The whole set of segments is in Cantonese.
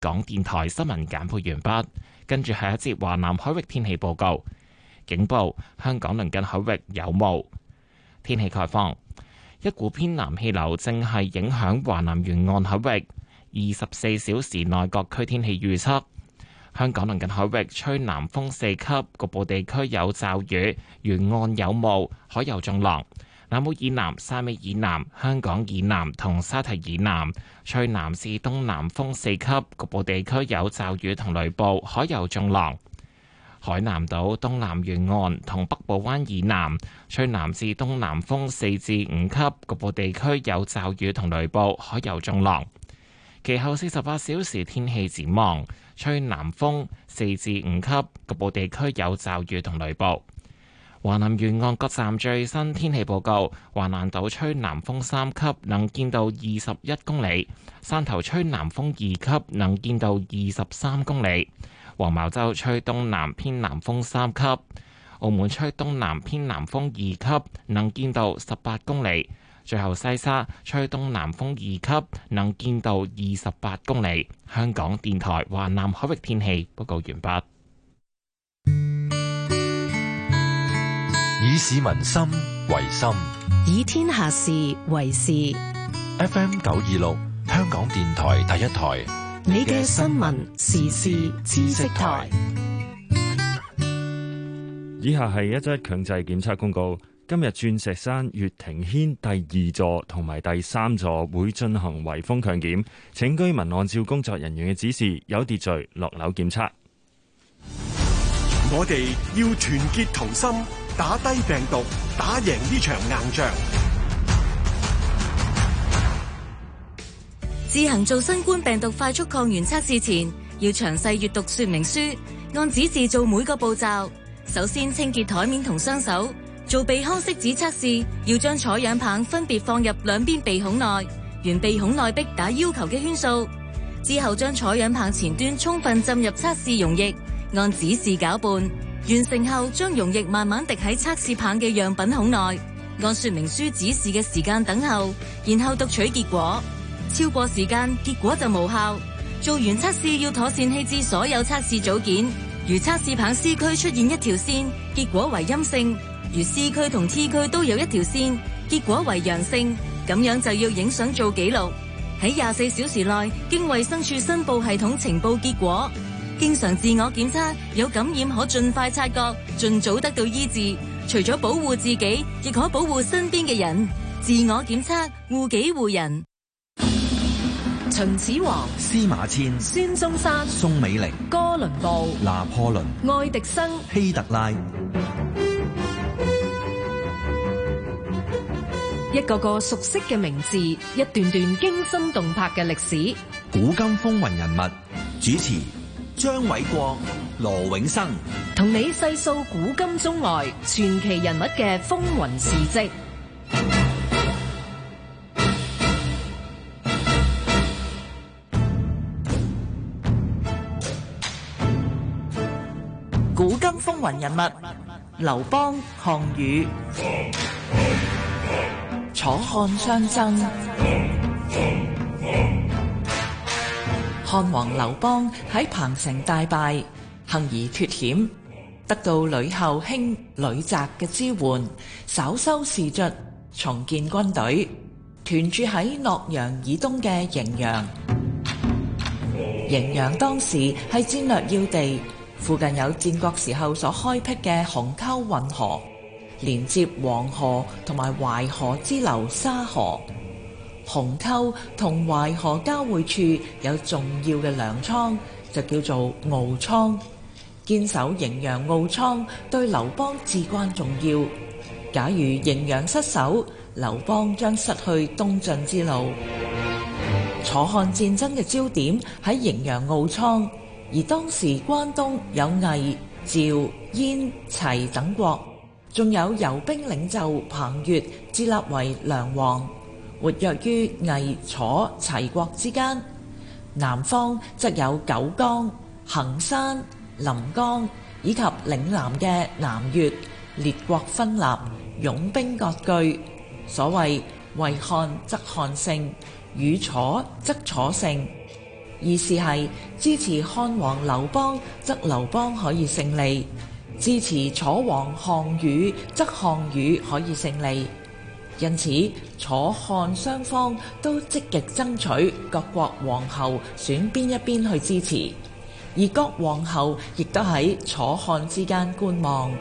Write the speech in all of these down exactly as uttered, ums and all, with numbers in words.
港電台新聞簡報完畢，跟住係一節華南海域天氣報告。警報：香港鄰近海域有霧。天氣概況：一股偏南氣流正係影響華南沿岸海域。二十四小時內各區天氣預測：香港鄰近海域吹南風四級，局部地區有驟雨，沿岸有霧，海有中浪。南澳以南、沙尾以南、香港以南同沙堤以南吹南至東南風四級，局部地區有驟雨同雷暴，海有中浪。海南島東南沿岸同北部灣以南吹南至東南風四至五級，局部地區有驟雨同雷暴，海有中浪。其後四十八小時天氣展望，吹南風四至五級，局部地區有驟雨同雷暴。華南沿岸各站最新天氣報告：華南島吹南風三級，能見度二十一公里；汕頭吹南風二級，能見度二十三公里；黃茅洲吹東南偏南風三級；澳門吹東南偏南風二級，能見度十八公里；最後西沙吹東南風二級，能見度二十八公里。香港電台華南海域天氣報告完畢。 以市民心為心， 以天下事為事。 F M 九二六，香港電台第一台， 你嘅新聞時事知識台。 以下係一則強制檢測公告。今日鑽石山月庭軒第二座同埋第三座會進行圍封強檢，請居民按照工作人員嘅指示，有秩序落樓檢測。 我哋要團結同心，打低病毒，打贏呢場硬仗。 自行做新冠病毒快速抗原測試前，要詳細閱讀說明書，按指示做每個步驟。首先清潔台面同雙手。做鼻腔拭子測試，要將採樣棒分別放入兩邊鼻孔內，沿鼻孔內壁打要求嘅圈數。之後將採樣棒前端充分浸入測試溶液，按指示攪拌。完成後，將溶液慢慢滴喺測試棒嘅樣品孔內，按說明書指示嘅時間等候，然後讀取結果。超過時間，結果就無效。做完測試要妥善棄置所有測試組件。如測試棒 C 區出現一條線，結果為陰性；如 C 區同 T 區都有一條線，結果為陽性。咁樣就要影相做記錄，喺廿四小時內經衛生署申報系統呈報結果。經常自我檢測，有感染可盡快察覺，盡早得到醫治。除咗保護自己，亦可保護身邊嘅人。自我檢測，護己護人。 秦始皇、 司馬遷、 孫中山、 宋美齡、 哥倫布、 拿破崙、 愛迪生、 希特拉， 一個個熟悉嘅名字，一段段驚心動魄嘅歷史。 古今風雲人物，主持張偉國、羅永生， 同你細數古今中外傳奇人物嘅風雲事跡。 古今風雲人物，劉邦、項羽。楚漢相爭，漢王劉邦喺彭城大敗，幸而脫險，得到呂后兄呂澤嘅支援，稍收士卒，重建軍隊，屯駐喺洛陽以東嘅滎陽。滎陽當時係戰略要地，附近有戰國時候所開闢嘅鴻溝運河，連接黃河同埋淮河支流沙河。鴻溝同淮河交匯處有重要嘅糧倉，就叫做敖倉。堅守滎陽敖倉對劉邦至關重要。假如滎陽失守，劉邦將失去東進之路。楚漢戰爭嘅焦點喺滎陽敖倉，而當時關東有魏、趙、燕、齊等國，仲有游兵領袖彭越自立為梁王，活躍於魏、楚、齊國之間。南方則有九江、衡山、臨江以及嶺南嘅南越，列國分立，擁兵割據。所謂為漢則漢勝，與楚則楚勝。 意思係支持漢王劉邦，則劉邦可以勝利；支持楚王項羽，則項羽可以勝利。因此，楚漢雙方都積極爭取各國皇后選邊一邊去支持，而各皇后亦都喺楚漢之間觀望。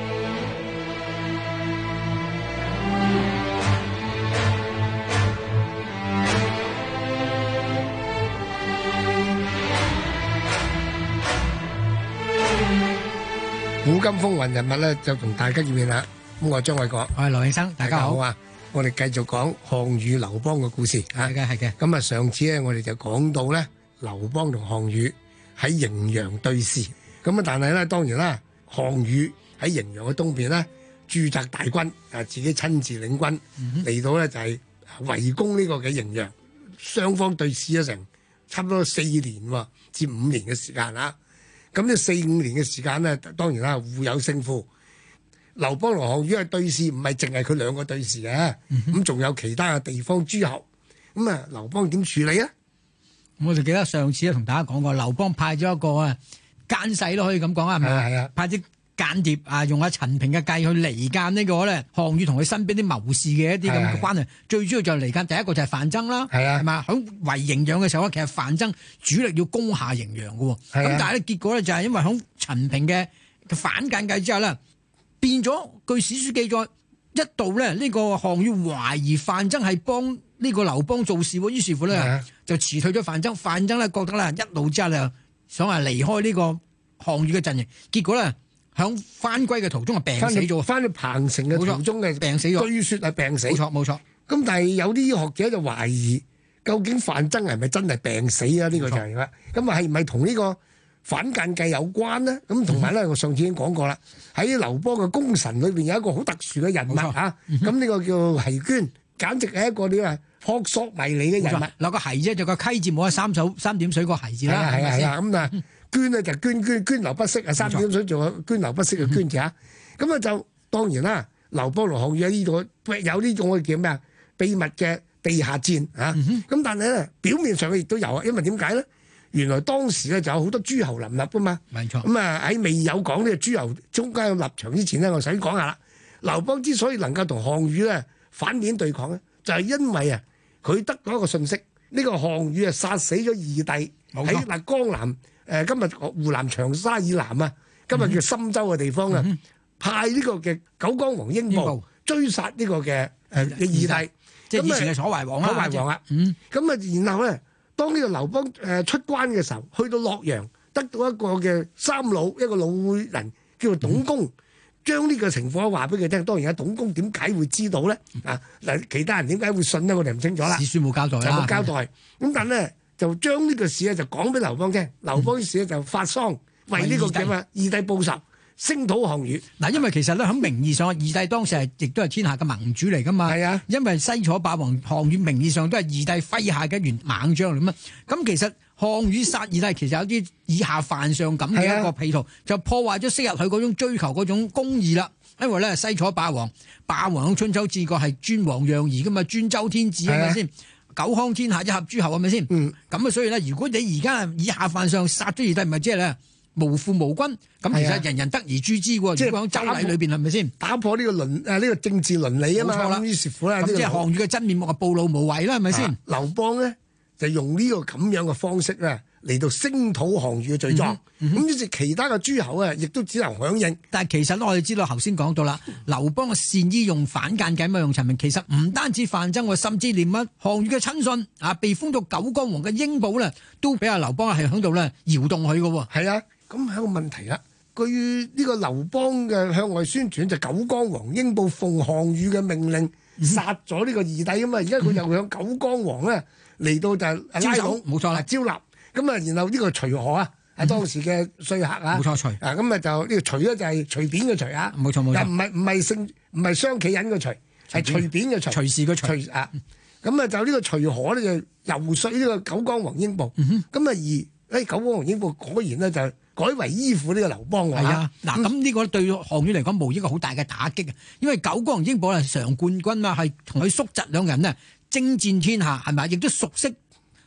古今風雲人物咧，就同大家見面啦。咁我係張偉國， 我係羅慶生，大家好啊！我哋繼續講項羽劉邦嘅故事啊。 係嘅，係嘅。 咁啊，上次咧我哋就講到咧，劉邦同項羽喺滎陽對峙。咁啊，但係咧當然啦，項羽喺滎陽嘅東邊咧駐紮大軍啊，自己親自領軍嚟、嗯、到咧就係圍攻呢個嘅滎陽。雙方對峙咗成差唔多四年至五年嘅時間啦。咁呢四五年嘅時間咧，當然啦，互有勝負。劉邦同項羽嘅對峙唔係淨係佢兩個對峙嘅，咁、嗯、仲有其他嘅地方諸侯。咁啊，劉邦點處理啊？ 我哋記得上次咧同大家講過，劉邦派咗一個啊奸細都可以咁講啊，係咪啊？係啊，派啲間諜啊，用阿陳平嘅計去離間呢個咧項羽同佢身邊啲謀士嘅一啲咁嘅關係。最主要就係離間，第一個就係范增啦，係啊，係嘛？喺圍滎陽嘅時候咧，其實范增主力要攻下滎陽嘅喎，咁但係咧結果咧就係因為喺陳平嘅反間計之後咧，變咗據史書記載，一度咧呢個項羽懷疑范增係幫呢個劉邦做事喎，於是乎咧就辭退咗范增。范增咧覺得咧一路之後咧想話離開呢個項羽嘅陣營，結果咧響翻歸嘅途中啊病死咗，翻去彭城嘅途中嘅病死咗，據說係病死，冇錯冇錯。咁但係有啲學者就懷疑，究竟范增係咪真係病死啊？呢、這個就係、是、啦。咁啊係咪同呢個反間計有關呢？咁同埋咧，我上次已經講過啦，喺劉邦嘅功臣裏邊有一個好特殊嘅人物嚇，咁呢、嗯啊、個叫奚捐，簡直係一個呢個撲朔迷離嘅人物。嗱個奚啫，就個溪字冇啊，三手三點水個奚字啦，係啊係啊咁啊。捐咧就捐捐捐流不息啊，三點水做啊捐流不息嘅捐字啊，咁啊就當然啦，劉邦同項羽喺呢度有呢種嘅叫咩啊秘密嘅地下戰啊，咁、嗯、但係咧表面上佢亦都有啊，因為點解咧？原來當時咧就有好多諸侯林立噶嘛，冇錯。咁啊喺未有講呢個諸侯中間嘅立場之前咧，我想講下啦。劉邦之所以能夠同項羽咧反面對抗咧，就係、是、因為啊佢得到一個信息，呢、這個項羽啊殺死咗義帝喺嗱江南。誒、呃、今日湖南長沙以南啊，今日叫深州嘅地方啊、嗯，派呢個嘅九江王英布追殺呢個嘅誒義帝，即係以前嘅楚懷王啦。楚懷王啊，咁、嗯、啊，然後咧，當呢個劉邦誒出關嘅時候，去到洛陽，得到一個嘅三老，一個老人叫做董公，將、嗯、呢個情況話俾佢聽。當然啊，董公點解會知道咧？啊嗱，其他人點解會信咧？我哋唔清楚啦。史書冇交代啦，冇交代。咁但咧。就將呢個事咧就講俾劉邦聽，劉邦於是咧就發喪，為呢個叫咩義帝報仇，聲討項羽。嗱，因為其實咧喺名義上，義帝當時係亦都係天下嘅盟主嚟噶嘛。係啊，因為西楚霸王項羽名義上都係義帝麾下嘅一員猛將嚟嘛。咁其實項羽殺義帝其實有啲以下犯上咁嘅一個企圖，啊、就破壞咗昔日佢嗰種追求嗰種公義啦。因為咧西楚霸王霸王喺春秋戰國係尊王攘夷噶嘛，尊周天子係咪先？九康天下一合諸侯係咪先？嗯，咁啊，所以咧，如果你而家以下犯上殺咗義帝，唔係即係咧無父無君，咁其實人人得而誅之喎。即係喺周禮裏邊係咪先？打破呢個倫誒呢個政治倫理啊嘛。冇錯啦。於是乎咧，咁即係項羽嘅真面目啊暴露無遺啦，係咪先？劉邦咧就用呢個咁樣嘅方式咧嚟到聲討項羽嘅罪狀。咁於是其他嘅諸侯啊，亦都只能響應。但係其實我哋知道頭先講到啦，劉邦嘅善於用反間計，咪用陳平。其實唔單止范增，我甚至連乜項羽嘅親信啊，被封到九江王嘅英布咧，都俾阿劉邦係響度咧搖動佢嘅。係啊，咁係一個問題啦。據呢個劉邦嘅向外宣傳，就九江王英布奉項羽嘅命令殺咗呢個義帝啊嘛。而家佢又向九江王咧嚟到就拉攏，冇錯啦，招納。咁啊，然後呢個徐賀啊。係當時嘅說客啊，冇錯，徐啊，咁啊就呢個徐咧就係隨便嘅徐啊，冇錯冇錯，但唔係唔係姓唔係雙企人嘅徐，係隨便嘅徐，隨時嘅徐啊，咁啊就呢個徐賀咧就游說呢個九江王英布，咁、嗯、啊而誒九江王英布果然咧就改為依附呢個劉邦嘅，係啊，嗱咁呢個對項羽嚟講無疑一個好大嘅打擊啊，因為九江王英布係常冠軍啊，係同佢叔侄兩人呢征戰天下，係咪亦都熟悉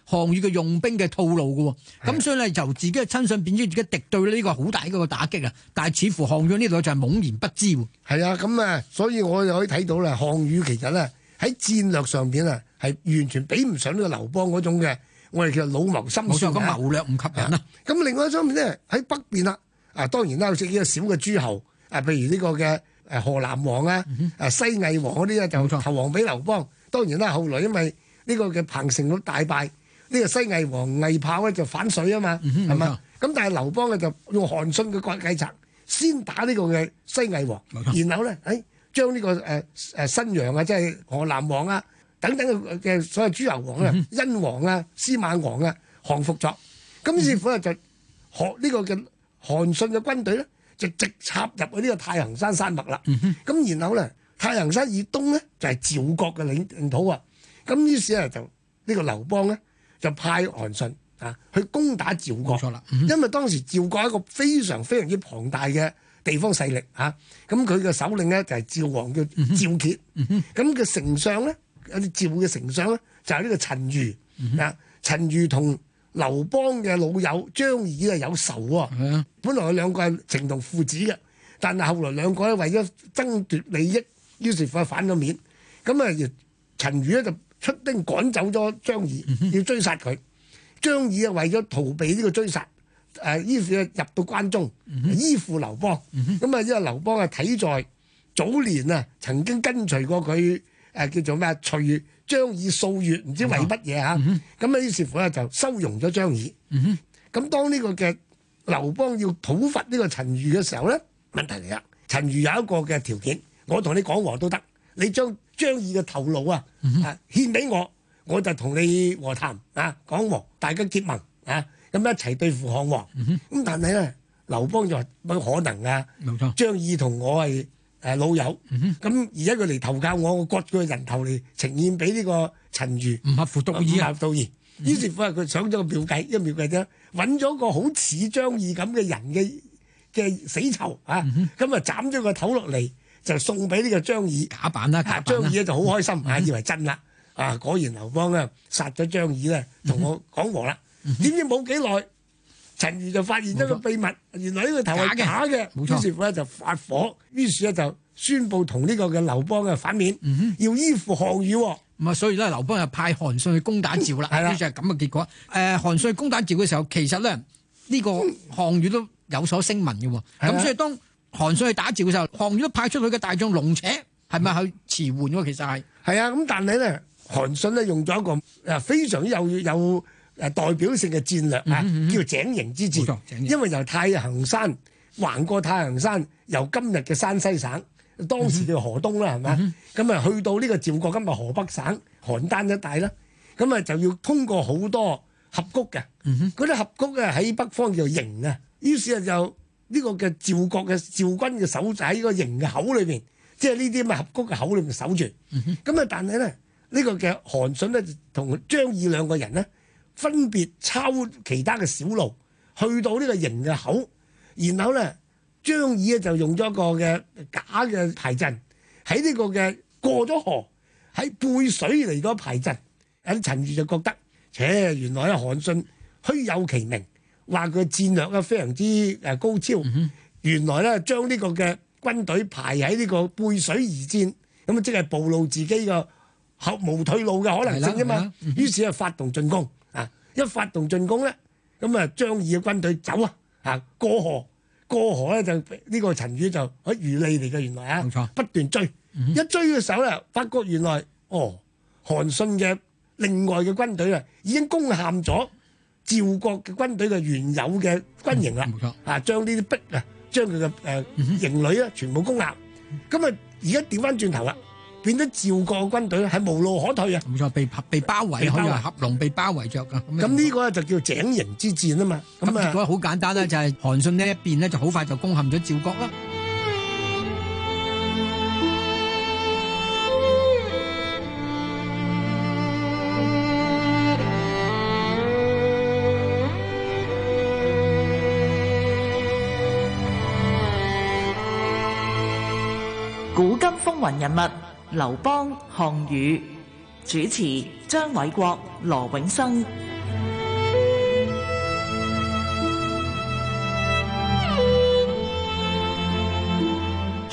項羽嘅用兵嘅套路嘅。咁所以咧，由自己嘅親信變咗自己敵對呢個好大嘅一個打擊啊！但係似乎項羽呢度就係懵然不知。 係啊，咁啊，所以我就可以睇到啦，項羽其實咧喺戰略上邊啊，係完全比唔上呢個劉邦嗰種嘅，我哋叫老謀深算。 冇錯，咁謀略唔及人啦。 咁另外一方面咧，喺北邊啦，啊當然啦，有幾個小嘅諸侯，啊譬如呢個嘅誒河南王啊，啊西魏王嗰啲咧就投降俾劉邦。當然啦，後來因為呢個嘅彭城嘅大敗，呢、這個西魏王魏豹咧就反水啊嘛，係嘛？咁但係劉邦咧就用韓信嘅計策，先打呢個嘅西魏王，然後咧誒將呢個誒誒新陽啊，即係河南王啊等等嘅嘅所有諸侯王啊、殷王啊、司馬王啊降服咗。咁於是乎咧就學呢個嘅韓信嘅軍隊咧就直插入去呢個太行山山脈啦。咁然後咧太行山以東咧就係趙國嘅領領土啊。咁於是咧就呢個劉邦咧就派韓信啊去攻打趙國。冇錯啦，因為當時趙國係一個非常非常之龐大嘅地方勢力嚇。咁佢嘅首領咧就係趙王叫趙歇。咁嘅丞相咧有啲趙嘅丞相咧就係呢個陳馀。啊，陳馀同劉邦嘅老友張儀啊有仇喎。嗯、本來佢兩個係情同父子嘅，但係後來兩個咧為咗爭奪利益，於是乎反咗面。咁啊，陳馀咧就出兵趕走咗張儀，嗯、要追殺佢。張儀啊為咗逃避呢個追殺，誒於是入到關中，嗯、依附劉邦。咁啊，因為劉邦啊睇在早年啊曾經跟隨過佢誒叫做咩啊隨張儀數月，唔知為乜嘢嚇。咁啊於是乎咧就收容咗張儀。咁、嗯、當呢個嘅劉邦要討伐呢個陳馀嘅時候咧，問題嚟啦。陳馀有一個嘅條件，我同你講和都得，你將張儀嘅頭顱啊啊獻俾我，我就同你和談啊講和，大家結盟啊，咁一齊對付項王。咁、嗯、但係咧，劉邦就話冇可能啊！冇錯，張儀同我係誒老友，咁、嗯、而家佢嚟投靠我，我割佢個人頭嚟呈獻俾呢個陳馀，唔合乎道義啊！唔合道義。嗯、於是乎佢想咗個妙計，一個妙計啫，揾咗個好似張儀咁嘅人嘅嘅死囚啊，咁啊斬咗個頭落嚟，就送俾呢個張儀。假扮啦，假扮啦。張儀咧就好開心，啊以為真啦，啊果然劉邦咧殺咗張儀咧，同我講和啦。點知冇幾耐，陳馀就發現咗個秘密，原來呢個頭係假嘅。冇錯。於是乎咧就發火，於是咧就宣佈同呢個嘅劉邦嘅反面，要依附項羽。咁啊，所以咧，劉邦就派韓信去攻打趙啦。係啦，就係咁嘅結果。誒，韓信去攻打趙嘅時候，其實咧呢個項羽都有所聲聞嘅。咁所以當韓信去打趙嘅時候，項羽都派出佢嘅大將龍且，係咪去遲緩喎？其實係。係啊，咁但係咧，韓信咧用咗一個誒非常有有誒代表性嘅戰略啊，叫井陉之戰。因為由太行山橫過太行山，由今日嘅山西省。當時叫河東啦，係咪？咁啊、嗯，去到呢個趙國今日河北省邯鄲一帶啦，咁啊就要通過好多峽谷嘅，嗰啲峽谷咧喺北方叫陉啊，於是啊就呢個嘅趙國嘅趙軍嘅守就喺個陉嘅口裏邊，即係呢啲咁嘅峽谷嘅口裏邊守住。咁啊、嗯，但係咧呢、呢個嘅韓信咧同張儀兩個人咧分別抄其他嘅小路，去到呢個陉嘅口，然後咧。張儀咧就用咗一個嘅假嘅排陣，喺呢個嘅過咗河喺背水嚟咗排陣。有陳馀就覺得，切原來啊韓信虛有其名，話佢戰略啊非常之誒高超。嗯、原來咧將呢個嘅軍隊排喺呢個背水而戰，咁啊即係暴露自己個後無退路嘅可能性啫嘛。嗯、於是啊發動進攻啊，一發動進攻咧，咁啊張儀嘅軍隊走啊啊過河。過河咧就呢個陳馀就喺魚餌嚟嘅，原來啊，冇錯，不斷追，嗯、一追嘅時候咧，發覺原來哦，韓信嘅另外嘅軍隊啊，已經攻陷咗趙國嘅軍隊嘅原有嘅軍營啦，冇錯，啊，將呢啲壁啊，將佢嘅誒營壘啊，全部攻陷，咁啊，而家調翻轉頭啦。變咗趙國嘅軍隊咧係無路可退啊！冇錯，被被包圍，可以話合龍被包圍着噶。咁呢個咧就叫井陉之戰啊嘛。咁結果好簡單啦，就係韓信呢一邊呢，就好快就攻陷咗趙國啦。 古今風雲人物。劉邦、項羽，主持張偉國、羅永生。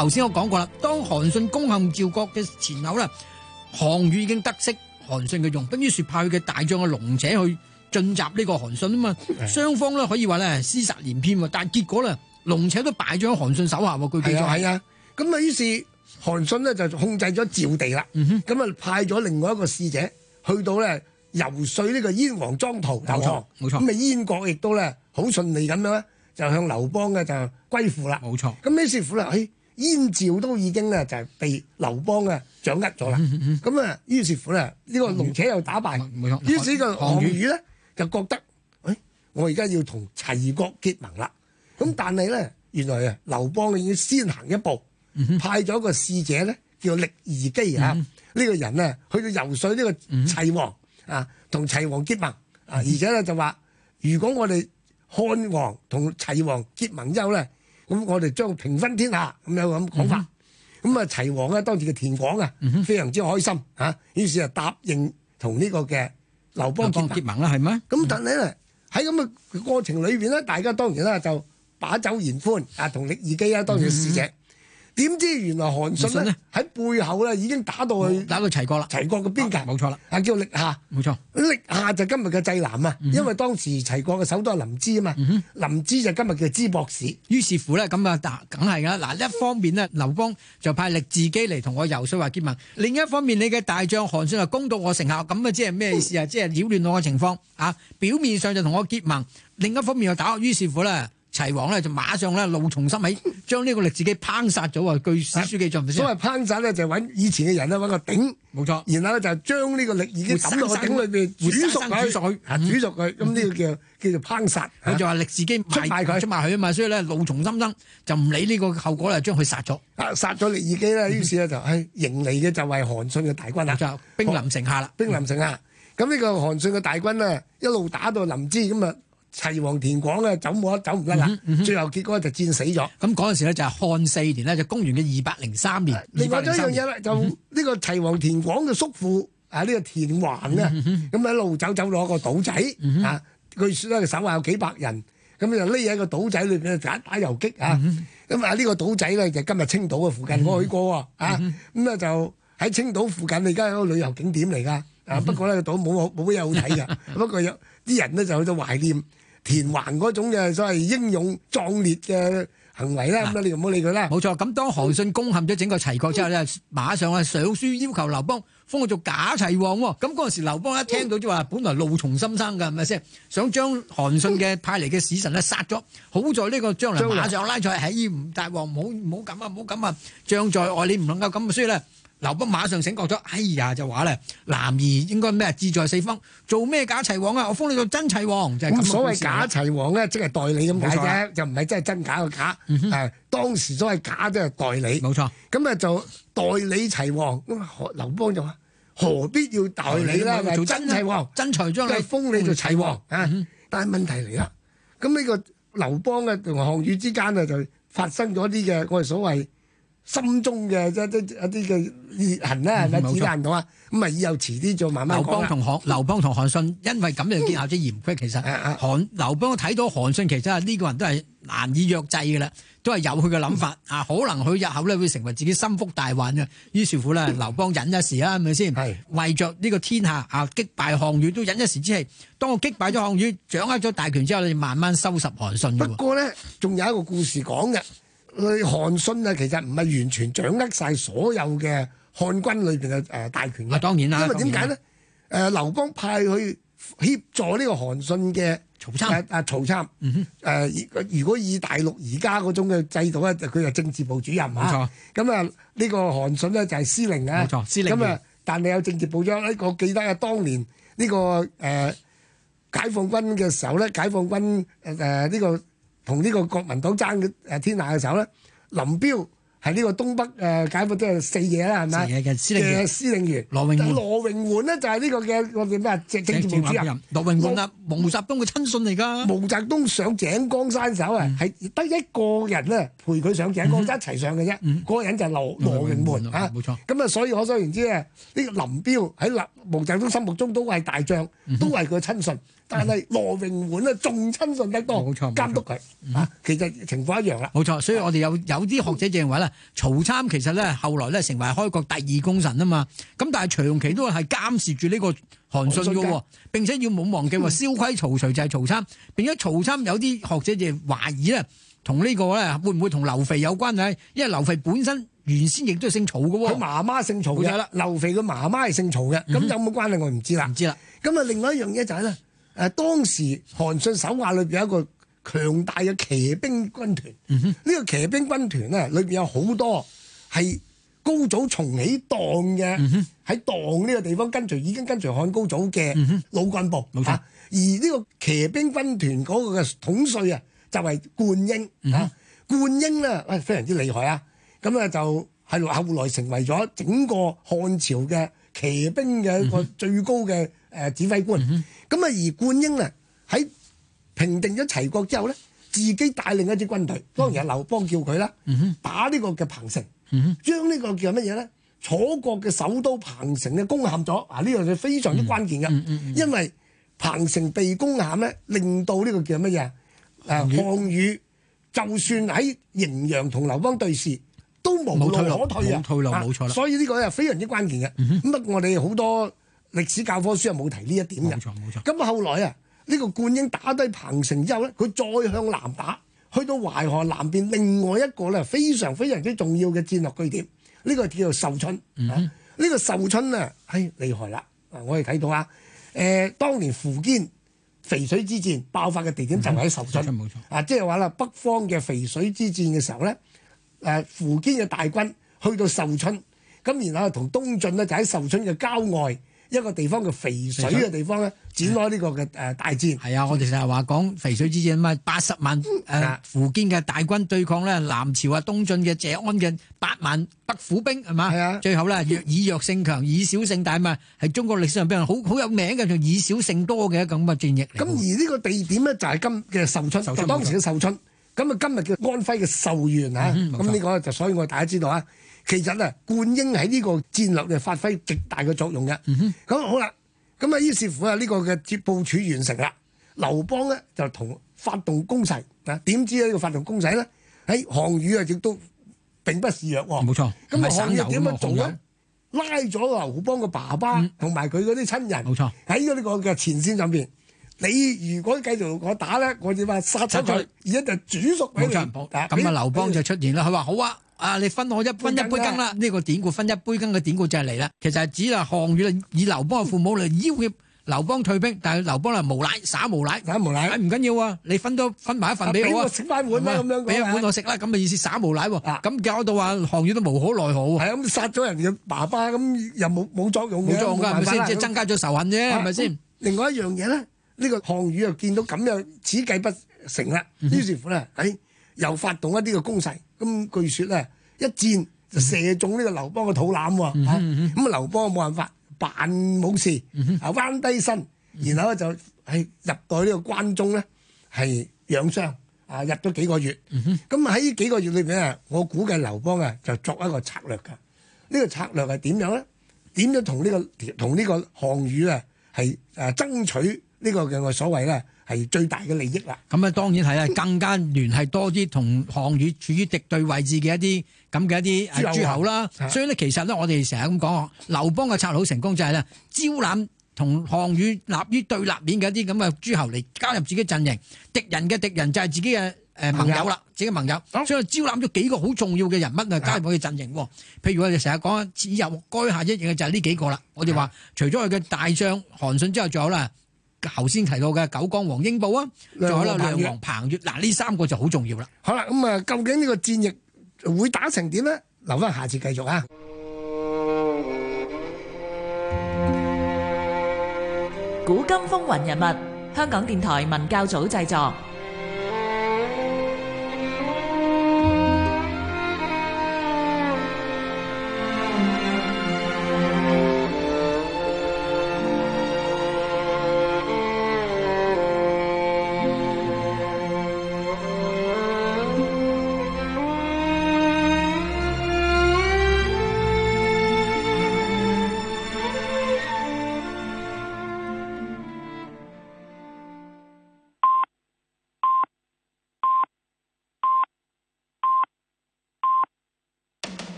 頭先我講過啦，當韓信攻陷趙國嘅前後啦，項羽已經得悉韓信嘅用兵，於是派佢嘅大將嘅龍且去進襲呢個韓信啊嘛。雙方咧可以話咧廝殺連篇喎，但係結果咧龍且都敗咗喺韓信手下喎。據記載係啊，咁啊於是韓信呢就控制咗趙地啦。咁啊、嗯、派咗另外一個使者去到咧游說呢個燕王莊陶投降，冇錯。咁啊燕國亦都咧好順利咁樣咧就向劉邦嘅就歸附啦。冇錯。咁於是乎咧，誒燕趙都已經咧就係被劉邦啊掌握咗啦。咁啊於是乎咧呢個龍且又打敗，冇錯。於是呢個項羽咧就覺得，誒、哎、我而家要同齊國結盟啦。咁但係咧原來啊劉邦已經先行一步。派咗個使者咧，叫力義基啊！呢、嗯、個人呢，去到游說呢個齊王、嗯、啊，同齊王結盟啊，而且咧就話，如果我哋漢王同齊王結盟之後咧，咁我哋將平分天下，咁有咁講法。咁啊、嗯，齊王咧當時嘅田廣啊，嗯、非常之開心啊，於是就答應同呢個嘅劉邦結盟啦，係咩？咁但係咧喺咁嘅過程裏邊咧，大家當然啦就把酒言歡啊，同力義基啊當時嘅使者。嗯點知原來韓信咧喺背後咧已經打到去打到齊國啦，齊國嘅邊界冇錯啦，啊叫力下，冇錯，力下就今日嘅濟南啊，因為當時齊國嘅首都係臨淄啊嘛，臨淄就今日嘅淄博市。於是乎咧咁啊，梗係噶嗱，一方面呢，劉邦就派力自己嚟同我游說話結盟，另一方面你嘅大將韓信就攻到我城下，咁啊即係咩意思啊？即係擾亂我嘅情況啊！表面上就同我結盟，另一方面又打，於是乎咧。齊王咧就馬上咧怒從心起，將呢個力自己烹殺咗啊！據史書記載，所謂烹殺咧就揾以前嘅人咧揾個鼎，冇錯，然後咧就將呢個力已經抌落個鼎裏邊煮熟佢，煮熟佢，啊煮熟佢，咁呢個叫叫做烹殺。佢就話力自己出賣佢，出賣佢啊嘛，所以咧怒從心生，就唔理呢個後果啦，將佢殺咗。啊，殺咗力義基咧，於是咧就係迎嚟嘅就係韓信嘅大軍啦，就兵臨城下啦，兵臨城下。咁呢個韓信嘅大軍咧一路打到臨淄咁啊。齊王田廣啊，走冇得走唔甩啦，嗯嗯、最後結果就戰死咗。咁嗰陣時咧就係漢四年咧，就公元嘅二百零三年。另外一樣嘢咧，就呢個齊王田廣嘅叔父啊，呢、這個田環啊，咁喺、嗯、路走走落個島仔、嗯、啊，據説咧手下有幾百人，咁就匿喺個島仔裏邊打打遊擊啊。咁啊呢個島仔咧就今日青島嘅附近，我去過啊。咁啊、嗯、就喺青島附近，而家係一個旅遊景點嚟㗎。啊不過咧個島冇冇乜嘢好睇㗎，不過有啲人咧就去到懷念田環嗰種嘅所謂英勇壯烈嘅行為啦，咁啊你唔好理佢啦。冇錯，咁當韓信攻陷咗整個齊國之後咧，馬上啊上書要求劉邦封佢做假齊王喎。咁嗰陣時劉邦一聽到就話，本來怒從心生㗎，係咪先？想將韓信嘅派嚟嘅使臣咧殺咗。好在呢個將來馬上拉咗，係唔大王，唔好唔好咁啊，唔好咁啊，將在外你唔能夠咁，所以咧。劉邦馬上醒覺咗，哎呀就話咧，男兒應該咩志在四方，做咩假齊王啊？我封你做真齊王，就係咁。所謂假齊王咧，即係代理咁解啫，就唔係真係真假嘅假。誒，當時所謂假即係代理。冇錯。咁啊就代理齊王，咁劉邦就話何必要代理啦？做真齊王，真材將你封你做齊王啊！但係問題嚟啦，咁呢個劉邦嘅同項羽之間啊，就發生咗啲嘅我哋所謂心中嘅一啲一啲嘅裂痕啦，係咪子彈到啊？咁啊，以後遲啲再慢慢講。劉邦同韓劉邦同韓信因為咁樣建立咗嫌隙，其實韓劉邦睇到韓信其實呢個人都係難以約制嘅啦，都係有佢嘅諗法啊，可能佢日後咧會成為自己心腹大患嘅。於是乎咧，劉邦忍一時啦，係咪先？係為着呢個天下啊，擊敗項羽都忍一時之氣。當我擊敗咗項羽，掌握咗大權之後，你慢慢收拾韓信。不過咧，仲有一個故事講嘅。韓信啊，其實唔係完全掌握晒所有嘅漢軍裏邊嘅誒大權嘅。當然啦，因為點解咧？誒，劉邦派去協助呢個韓信嘅曹參啊，曹參。誒，如果以大陸而家嗰種嘅制度咧，佢係政治部主任啊。冇錯。咁啊，呢個韓信咧就係司令啊。冇錯，司令。咁啊，但係有政治部長呢個記得啊，當年呢個誒解放軍嘅時候咧，解放軍誒誒呢個。同呢個國民黨爭嘅誒天下嘅時候咧，林彪係呢個東北誒解放即係四野啦，係咪？四野嘅司令員。嘅司令員羅榮桓。羅榮桓咧就係呢個嘅我哋咩政政治部主任。羅榮桓啊，毛澤東嘅親信嚟㗎。毛澤東上井岡山時候啊，係得一個人咧陪佢上井岡山一齊上嘅啫。嗰個人就係羅羅榮桓啊。冇錯。咁啊，所以可想而知啊，呢個林彪喺毛澤東心目中都係大將，都係佢親信。但係羅榮桓咧仲親信得多，冇錯，監督佢啊，其實情況一樣啦。冇錯，所以我哋有有啲學者認為咧， 啊，曹參其實咧後來咧成為開國第二功臣啊嘛，咁但係長期都係監視住呢個韓信嘅喎，並且要冇忘記話蕭規曹隨就係曹參，並且曹參有啲學者就懷疑咧，同呢個咧會唔會同劉肥有關係？因為劉肥本身原先亦都係姓曹嘅喎， 佢媽媽姓曹嘅，劉肥嘅媽媽係姓曹嘅，咁、嗯、有冇關係我唔知啦。唔知啦。 咁啊，另外一樣嘢就係、是、咧，誒當時韓信手下裏邊有一個強大嘅騎兵軍團，呢、嗯、個騎兵軍團咧裏邊有好多係高祖重起黨嘅，喺黨呢個地方跟隨已經跟隨漢高祖嘅老幹部，冇、嗯、錯、啊。而呢個騎兵軍團嗰個嘅統帥啊，就係灌嬰、嗯、啊，灌嬰咧，喂非常之厲害啊！咁咧就係後來成為咗整個漢朝嘅騎兵嘅一個最高嘅誒指揮官。咁、嗯、啊，而灌嬰咧喺平定咗齊國之後咧，自己帶領一支軍隊，當然係劉邦叫佢啦，打呢個嘅彭城，將呢個叫乜嘢咧？楚國嘅首都彭城嘅攻陷咗。啊，呢樣就非常之關鍵嘅、嗯嗯嗯，因為彭城被攻陷咧，令到呢個叫乜嘢？誒項羽就算喺滎陽同劉邦對視，都無路可退啊！冇退路，冇錯啦。所以呢個係非常之關鍵嘅。咁、嗯、啊，我哋好多歷史教科書係冇提呢一點嘅。冇錯，冇錯。咁後來啊，呢、這個灌嬰打低彭城之後咧，佢再向南打，去到淮河南邊另外一個咧非常非常之重要嘅戰略據點，呢、這個叫做壽春。呢、嗯啊這個壽春啊，係厲害啦！啊，我哋睇到啊，誒、呃，當年苻堅淝水之戰爆發嘅地點就喺壽春。冇、嗯、錯。啊，即係話啦，北方嘅淝水之戰嘅時候咧。誒苻堅嘅大軍去到壽春，咁然後同東晉呢，就喺壽春嘅郊外一個地方嘅淝水嘅地方咧展開呢個嘅誒大戰。係啊，我哋成日話講淝水之戰嘛，八十萬誒苻堅嘅大軍對抗咧南朝啊東晉嘅謝安嘅八萬北府兵係嘛？係啊，最後咧弱以弱勝強，以少勝大嘛，係中國歷史上邊好好有名嘅，就以少勝多嘅咁嘅戰役。咁而呢個地點咧就係今嘅壽春，就當時嘅壽春。咁啊，今日叫安徽嘅壽縣啊，咁、嗯、呢個就所以我哋大家知道啊，其實啊，灌嬰喺呢個戰略咧發揮極大嘅作用嘅。咁、嗯、好啦，咁啊，於是乎啊，呢個嘅部署完成啦，劉邦咧就同發動攻勢啊，點知呢個發動攻勢咧，喺項羽啊亦都並不示弱喎。冇錯。咁啊，項羽點樣做咧？拉咗劉邦嘅爸爸同埋佢嗰啲親人，冇錯，喺呢個嘅前線上邊。你如果繼續我打咧，我就話殺咗佢，而家就煮熟俾你。咁啊，劉邦就出現啦。佢話好啊，啊你分我一分一杯羹啦。呢、這個典故分一杯羹嘅典故就係嚟啦。其實係指啊項羽以劉邦嘅父母嚟要挾劉邦退兵，但係劉邦係無賴耍無賴，耍無賴。唔緊要啊，你分多分埋一份俾我啊，食翻碗啦咁樣，俾一碗我食啦。咁嘅意思耍無賴喎。咁搞到話項羽都無可奈何喎。係咁殺咗人嘅爸爸，咁又冇冇作用嘅，冇作用㗎，係咪先？即係增加咗仇恨啫，係咪先？另外一樣嘢咧。呢、這個項羽又見到咁樣此計不成啦，於、嗯、是乎咧，誒又發動一啲嘅攻勢。咁據說咧，一箭就射中呢個劉邦嘅肚腩喎。咁、嗯、啊，劉邦冇辦法扮冇事，啊、嗯、彎低身，然後咧就係入到呢個關中咧，係養傷啊，入咗幾個月。咁喺呢幾個月裏邊啊，我估計劉邦啊就作一個策略㗎。呢、這個策略係點樣咧？點樣同呢、這個同呢個項羽啊係誒爭取？呢、這個嘅我所謂咧係最大嘅利益啦。咁啊當然係啊，更加聯繫多啲同項羽處於敵對位置嘅一啲咁嘅一啲諸侯啦。所以咧其實咧我哋成日咁講，劉邦嘅策略好成功就係咧招攬同項羽立於對立面嘅一啲咁嘅諸侯嚟加入自己陣營，敵人嘅敵人就係自己嘅誒盟友啦，自己盟友。所以招攬咗幾個好重要嘅人物啊加入佢嘅陣營。譬如我哋成日講以入垓下一役嘅就係呢幾個啦。我哋話除咗佢嘅大將韓信之後，仲有啦。頭先提到嘅九江王英布啊，仲有啦梁王彭越，嗱呢三個就好重要啦。好啦，咁啊，究竟呢個戰役會打成點咧？留翻下次繼續啊！ 古今風雲人物，香港電台文教組製作。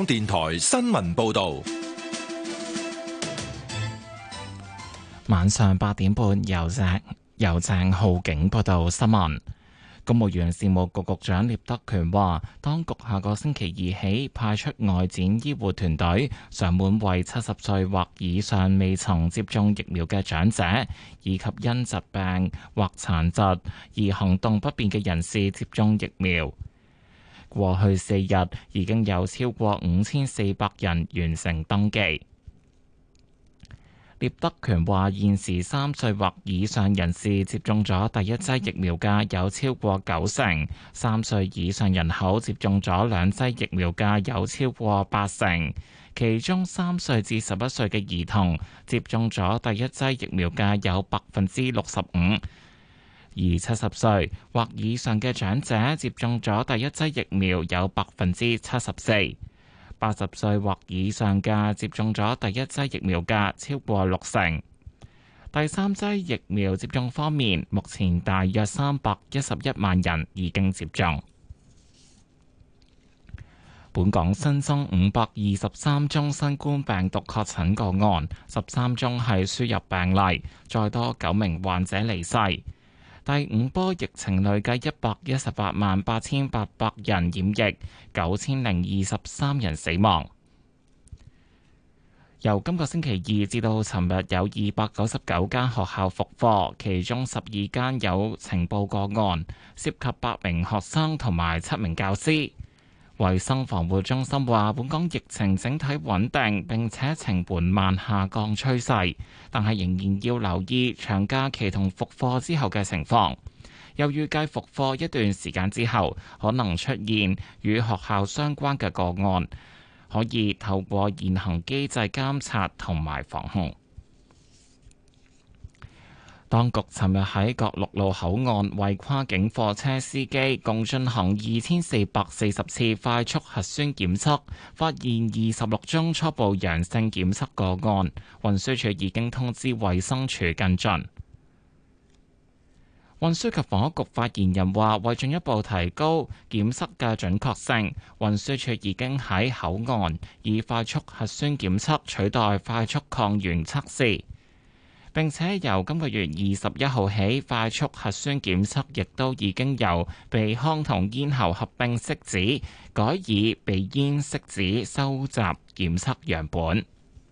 港電台新聞報道。 晚上八點半，由鄭由鄭浩景報道新聞。公務員事務局局長聶德權話，當局下個星期二起派出外展醫護團隊上門為七十歲或以上未曾接種疫苗嘅長者，以及因疾病或殘疾而行動不便嘅人士接種疫苗。過去四日已經有超過五千四百人完成登記。聶德權話：現時三歲或以上人士接種咗第一劑疫苗嘅有超過九成，三歲以上人口接種咗兩劑疫苗嘅有超過八成，其中三歲至十一歲嘅兒童接種咗第一劑疫苗嘅有百分之六十五，而七十歲或以上嘅長者接種咗第一劑疫苗有百分之七十四。八十歲或以上嘅接種咗第一劑疫苗嘅超過六成。第三劑疫苗接種方面，目前大約三百一十一萬人已經接種。本港新增五百二十三宗新冠病毒確診個案，十三宗係輸入病例，再多九名患者離世。第五波疫情累計一百一十八萬八千八百人染疫，九千零二十三人死亡。由今個星期二至到尋日，有二百九十九間學校復課，其中十二間有呈報個案，涉及八名學生同埋七名教師。衛生防護中心話，本港疫情整體穩定，並且呈緩慢下降趨勢，但係仍然要留意長假期同復課之後嘅情況。又預計復課一段時間之後，可能出現與學校相關嘅個案，可以透過現行機制監察同埋防控。當局尋日喺各陸路口岸為跨境貨車司機共進行二千四百四十次快速核酸檢測，發現二十六宗初步陽性檢測個案。運輸署已經通知衛生署跟進。運輸及房屋局發言人話，為進一步提高檢測嘅準確性，運輸署已經喺口岸以快速核酸檢測取代快速抗原測試。並且由今個月二十一號起，快速核酸檢測亦都已經由鼻腔同咽喉合併拭子，改以鼻咽拭子收集檢測樣本。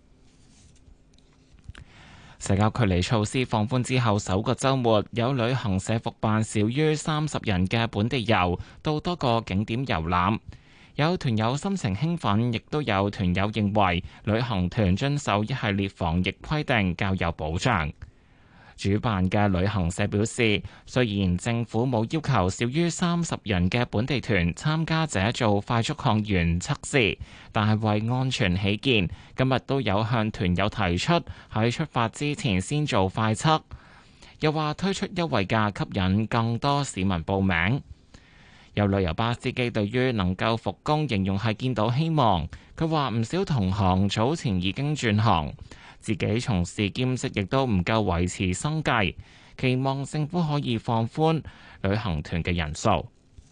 社交距離措施放寬之後首個週末，有旅行社復辦少於三十人嘅本地遊，到多個景點遊覽。有團友心情興奮，亦都有團友認為旅行團遵守一系列防疫規定較有保障。主辦嘅旅行社表示，雖然政府冇要求少於三十人嘅本地團參加者做快速抗原測試，但係為安全起見，今日都有向團友提出喺出發之前先做快測。又話推出優惠價吸引更多市民報名。有旅遊巴司機對於能夠復工形容係見到希望。佢話唔少同行早前已經轉行，自己從事兼職亦都唔夠維持生計，期望政府可以放寬旅行團嘅人數。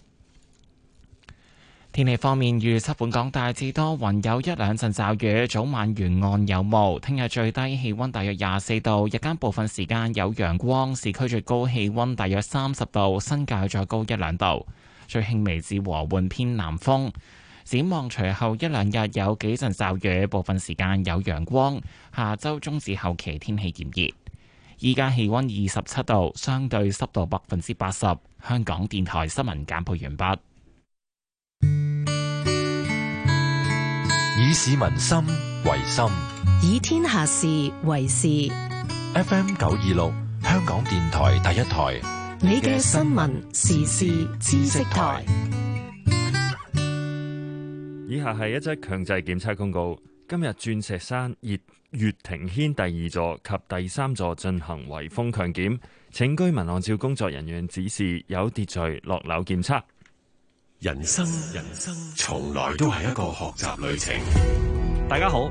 天氣方面預測，本港大致多雲，有一兩陣驟雨，早晚沿岸有霧。聽日最低氣溫大約廿四度，日間部分時間有陽光，市區最高氣溫大約三十度，新界再高一兩度。最輕微至和緩偏南風，展望隨後一兩日有幾陣驟雨，部分時間有陽光。下周中至後期天氣炎熱。依家氣溫二十七度，相對濕度百分之八十。香港電台新聞簡報完畢。 以市民心為心， 以天下事為事。 F M 九二六，香港電台第一台。 你嘅新聞時事知識台。 以下係一則強制檢測公告。今日鑽石山月月庭軒第二座及第三座進行圍封強檢，請居民按照工作人員指示有秩序落樓檢測。 人生人生從來都係一個學習旅程。 大家好。